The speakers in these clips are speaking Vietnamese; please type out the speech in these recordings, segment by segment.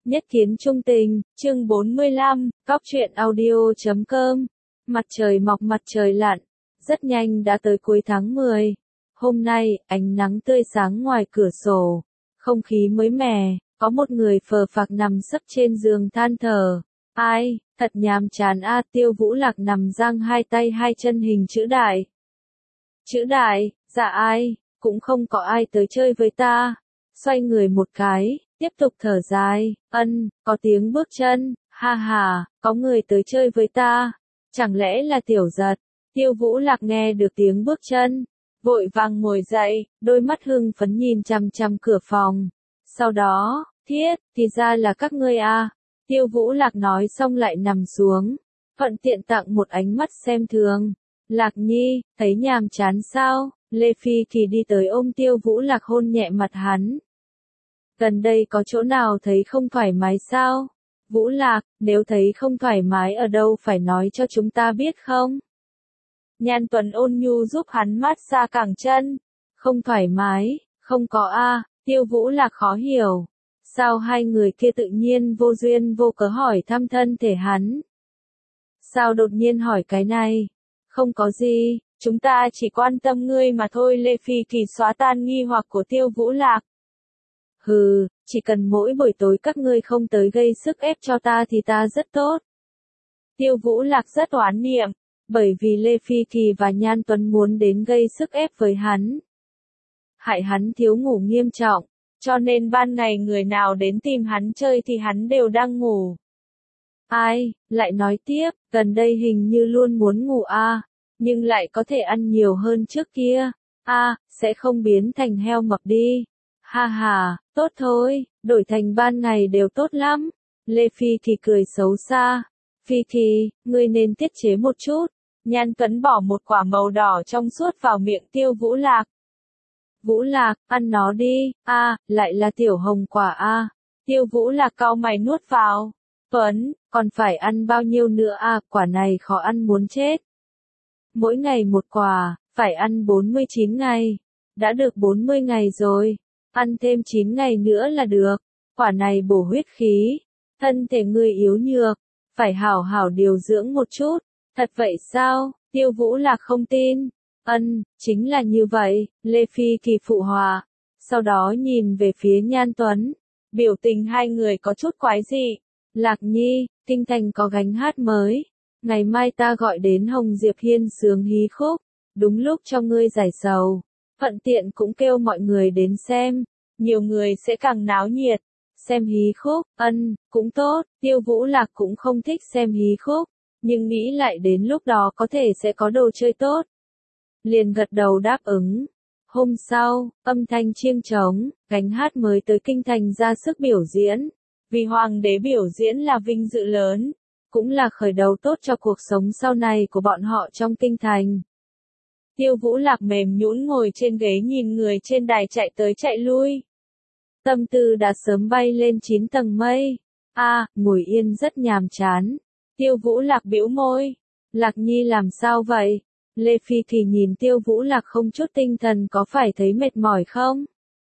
Nhất kiến trung tình, chương 45, Góc truyện audio.com. Mặt trời mọc mặt trời lặn, rất nhanh đã tới cuối tháng 10. Hôm nay, ánh nắng tươi sáng ngoài cửa sổ, không khí mới mẻ, có một người phờ phạc nằm sấp trên giường than thở. Ai, thật nhàm chán a. Tiêu Vũ Lạc nằm giang hai tay hai chân hình chữ đại. Chữ đại, dạ ai, cũng không có ai tới chơi với ta. Xoay người một cái, tiếp tục thở dài, có tiếng bước chân, ha ha, có người tới chơi với ta, chẳng lẽ là Tiểu Giật. Tiêu Vũ Lạc nghe được tiếng bước chân, vội vàng ngồi dậy, đôi mắt hưng phấn nhìn chằm chằm cửa phòng. Sau đó, thì ra là các ngươi à. Tiêu Vũ Lạc nói xong lại nằm xuống, thuận tiện tặng một ánh mắt xem thường. Lạc Nhi, thấy nhàm chán sao? Lê Phi Kỳ đi tới ôm Tiêu Vũ Lạc hôn nhẹ mặt hắn. Gần đây có chỗ nào thấy không thoải mái sao? Vũ Lạc, nếu thấy không thoải mái ở đâu phải nói cho chúng ta biết không? Nhan Tuấn ôn nhu giúp hắn mát xa cẳng chân. Không thoải mái, không có a. Tiêu Vũ Lạc khó hiểu. Sao hai người kia tự nhiên vô duyên vô cớ hỏi thăm thân thể hắn? Sao đột nhiên hỏi cái này? Không có gì, chúng ta chỉ quan tâm ngươi mà thôi. Lê Phi Kỳ xóa tan nghi hoặc của Tiêu Vũ Lạc. Hừ, chỉ cần mỗi buổi tối các ngươi không tới gây sức ép cho ta thì ta rất tốt. Tiêu Vũ Lạc rất oán niệm, bởi vì Lê Phi Kỳ và Nhan Tuấn muốn đến gây sức ép với hắn. Hại hắn thiếu ngủ nghiêm trọng, cho nên ban ngày người nào đến tìm hắn chơi thì hắn đều đang ngủ. Ai, lại nói tiếp, gần đây hình như luôn muốn ngủ a, nhưng lại có thể ăn nhiều hơn trước kia. Sẽ không biến thành heo mập đi. Ha ha, tốt thôi, đổi thành ban ngày đều tốt lắm. Lê Phi Kỳ cười xấu xa. Phi Kỳ, ngươi nên tiết chế một chút. Nhan Tuấn bỏ một quả màu đỏ trong suốt vào miệng Tiêu Vũ Lạc. Vũ Lạc, ăn nó đi. Lại là tiểu hồng quả a. Tiêu Vũ Lạc cau mày nuốt vào. Tuấn, còn phải ăn bao nhiêu nữa a? Quả này khó ăn muốn chết. Mỗi ngày một quả, phải ăn 49 ngày. Đã được 40 ngày rồi. Ăn thêm 9 ngày nữa là được. Quả này bổ huyết khí. Thân thể ngươi yếu nhược, phải hảo hảo điều dưỡng một chút. Thật vậy sao? Tiêu Vũ Lạc không tin. Chính là như vậy. Lê Phi Kỳ phụ hòa. Sau đó nhìn về phía Nhan Tuấn. Biểu tình hai người có chút quái dị. Lạc Nhi, kinh thành có gánh hát mới. Ngày mai ta gọi đến Hồng Diệp Hiên sướng hí khúc. Đúng lúc cho ngươi giải sầu. Thuận tiện cũng kêu mọi người đến xem. Nhiều người sẽ càng náo nhiệt. Xem hí khúc, cũng tốt. Tiêu Vũ Lạc cũng không thích xem hí khúc, nhưng nghĩ lại đến lúc đó có thể sẽ có đồ chơi tốt. Liền gật đầu đáp ứng. Hôm sau, âm thanh chiêng trống, gánh hát mới tới kinh thành ra sức biểu diễn. Vì hoàng đế biểu diễn là vinh dự lớn, cũng là khởi đầu tốt cho cuộc sống sau này của bọn họ trong kinh thành. Tiêu Vũ Lạc mềm nhũn ngồi trên ghế nhìn người trên đài chạy tới chạy lui. Tâm tư đã sớm bay lên 9 tầng mây. Ngồi yên rất nhàm chán. Tiêu Vũ Lạc bĩu môi. Lạc Nhi làm sao vậy? Lê Phi Kỳ nhìn Tiêu Vũ Lạc không chút tinh thần, có phải thấy mệt mỏi không?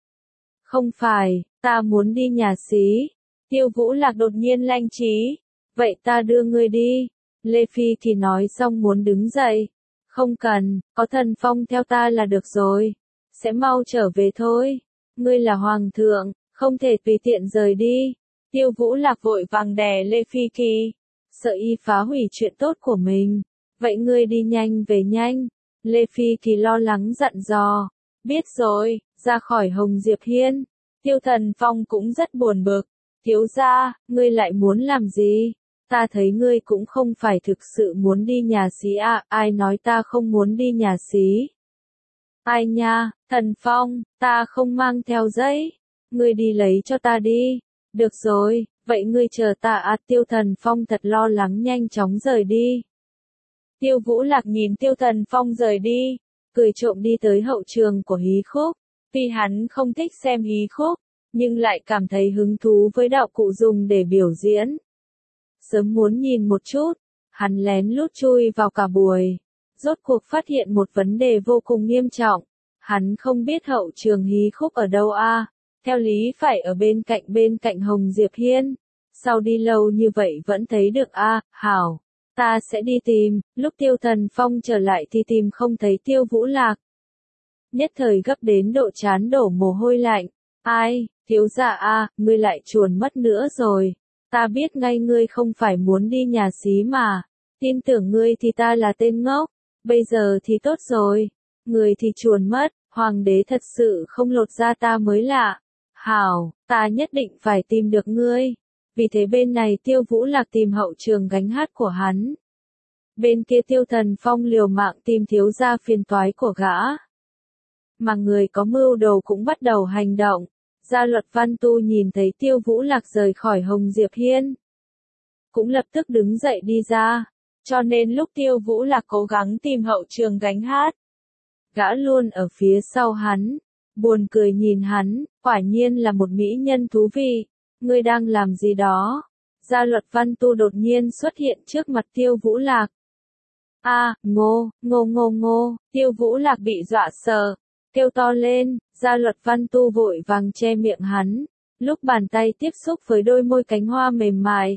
Không phải, ta muốn đi nhà xí. Tiêu Vũ Lạc đột nhiên lanh trí. Vậy ta đưa ngươi đi. Lê Phi Kỳ nói xong muốn đứng dậy. Không cần, có Thần Phong theo ta là được rồi. Sẽ mau trở về thôi. Ngươi là hoàng thượng, không thể tùy tiện rời đi. Tiêu Vũ Lạc vội vàng đè Lê Phi Kỳ, sợ y phá hủy chuyện tốt của mình. Vậy ngươi đi nhanh về nhanh. Lê Phi Kỳ lo lắng dặn dò. Biết rồi, ra khỏi Hồng Diệp Hiên. Tiêu Thần Phong cũng rất buồn bực. Thiếu gia, ngươi lại muốn làm gì? Ta thấy ngươi cũng không phải thực sự muốn đi nhà xí à, ai nói ta không muốn đi nhà xí? Ai nha, Thần Phong, ta không mang theo giấy. Ngươi đi lấy cho ta đi. Được rồi, vậy ngươi chờ ta à. Tiêu Thần Phong thật lo lắng nhanh chóng rời đi. Tiêu Vũ Lạc nhìn Tiêu Thần Phong rời đi, cười trộm đi tới hậu trường của hí khúc. Tuy hắn không thích xem hí khúc, nhưng lại cảm thấy hứng thú với đạo cụ dùng để biểu diễn. Sớm muốn nhìn một chút, hắn lén lút chui vào cả buổi. Rốt cuộc phát hiện một vấn đề vô cùng nghiêm trọng. Hắn không biết hậu trường hí khúc ở đâu a. Theo lý phải ở bên cạnh Hồng Diệp Hiên. Sao đi lâu như vậy vẫn thấy được a? Hảo, ta sẽ đi tìm. Lúc Tiêu Thần Phong trở lại thì tìm không thấy Tiêu Vũ Lạc. Nhất thời gấp đến độ trán đổ mồ hôi lạnh. Ai, thiếu gia a, ngươi lại chuồn mất nữa rồi. Ta biết ngay ngươi không phải muốn đi nhà xí mà. Tin tưởng ngươi thì ta là tên ngốc. Bây giờ thì tốt rồi. Người thì chuồn mất, hoàng đế thật sự không lột ra ta mới lạ. Hảo, ta nhất định phải tìm được ngươi. Vì thế bên này Tiêu Vũ Lạc tìm hậu trường gánh hát của hắn. Bên kia Tiêu Thần Phong liều mạng tìm thiếu gia phiền toái của gã. Mà người có mưu đồ cũng bắt đầu hành động. Gia Luật Văn Tu nhìn thấy Tiêu Vũ Lạc rời khỏi Hồng Diệp Hiên, cũng lập tức đứng dậy đi ra. Cho nên lúc Tiêu Vũ Lạc cố gắng tìm hậu trường gánh hát, gã luôn ở phía sau hắn, buồn cười nhìn hắn, quả nhiên là một mỹ nhân thú vị. Ngươi đang làm gì đó? Gia Luật Văn Tu đột nhiên xuất hiện trước mặt Tiêu Vũ Lạc. A, ngô, ngô ngô ngô, Tiêu Vũ Lạc bị dọa sợ, kêu to lên. Gia Luật Văn Tu vội vàng che miệng hắn, lúc bàn tay tiếp xúc với đôi môi cánh hoa mềm mại.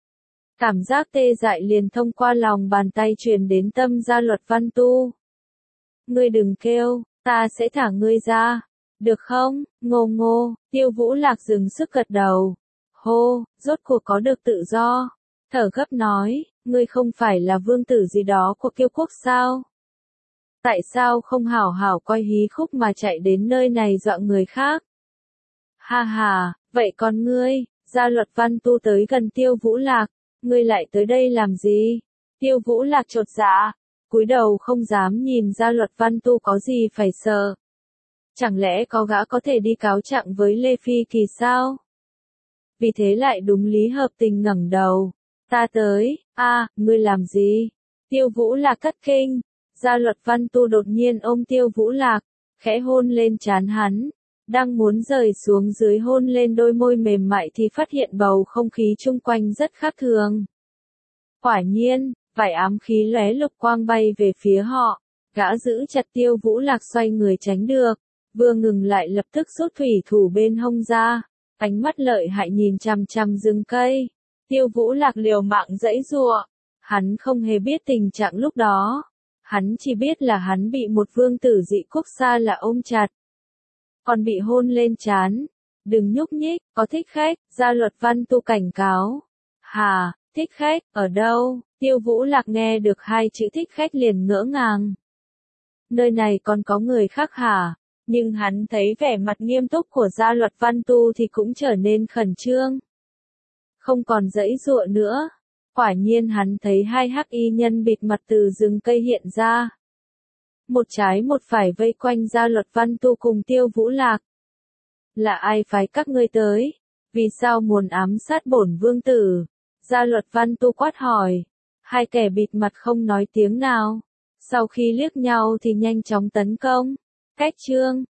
Cảm giác tê dại liền thông qua lòng bàn tay truyền đến tâm Gia Luật Văn Tu. Ngươi đừng kêu, ta sẽ thả ngươi ra. Được không, ngô ngô? Tiêu Vũ Lạc dừng sức gật đầu. Hô, rốt cuộc có được tự do. Thở gấp nói, ngươi không phải là vương tử gì đó của Kiêu Quốc sao? Tại sao không hảo hảo coi hí khúc mà chạy đến nơi này dọa người khác? Ha ha, vậy còn ngươi? Gia Luật Văn Tu tới gần Tiêu Vũ Lạc. Ngươi lại tới đây làm gì? Tiêu Vũ Lạc chột dạ, cúi đầu không dám nhìn Gia Luật Văn Tu có gì phải sợ. Chẳng lẽ có gã có thể đi cáo trạng với Lê Phi Kỳ sao? Vì thế lại đúng lý hợp tình ngẩng đầu. Ta tới, ngươi làm gì? Tiêu Vũ Lạc thất kinh. Gia Luật Văn Tu đột nhiên ôm Tiêu Vũ Lạc, khẽ hôn lên trán hắn. Đang muốn rời xuống dưới hôn lên đôi môi mềm mại thì phát hiện bầu không khí chung quanh rất khác thường. Quả nhiên, vài ám khí lóe lục quang bay về phía họ. Gã giữ chặt Tiêu Vũ Lạc xoay người tránh được. Vừa ngừng lại lập tức rút thủy thủ bên hông ra. Ánh mắt lợi hại nhìn chằm chằm rừng cây. Tiêu Vũ Lạc liều mạng giãy giụa. Hắn không hề biết tình trạng lúc đó. Hắn chỉ biết là hắn bị một vương tử dị quốc xa lạ ôm chặt. Còn bị hôn lên trán. Đừng nhúc nhích, có thích khách, Gia Luật Văn Tu cảnh cáo. Hà, thích khách, ở đâu? Tiêu Vũ Lạc nghe được hai chữ thích khách liền ngỡ ngàng. Nơi này còn có người khác hả? Nhưng hắn thấy vẻ mặt nghiêm túc của Gia Luật Văn Tu thì cũng trở nên khẩn trương. Không còn giãy giụa nữa. Quả nhiên hắn thấy hai hắc y nhân bịt mặt từ rừng cây hiện ra. Một trái một phải vây quanh Gia Luật Văn Tu cùng Tiêu Vũ Lạc. Là ai phái các ngươi tới? Vì sao muốn ám sát bổn vương tử? Gia Luật Văn Tu quát hỏi. Hai kẻ bịt mặt không nói tiếng nào. Sau khi liếc nhau thì nhanh chóng tấn công. Cách chương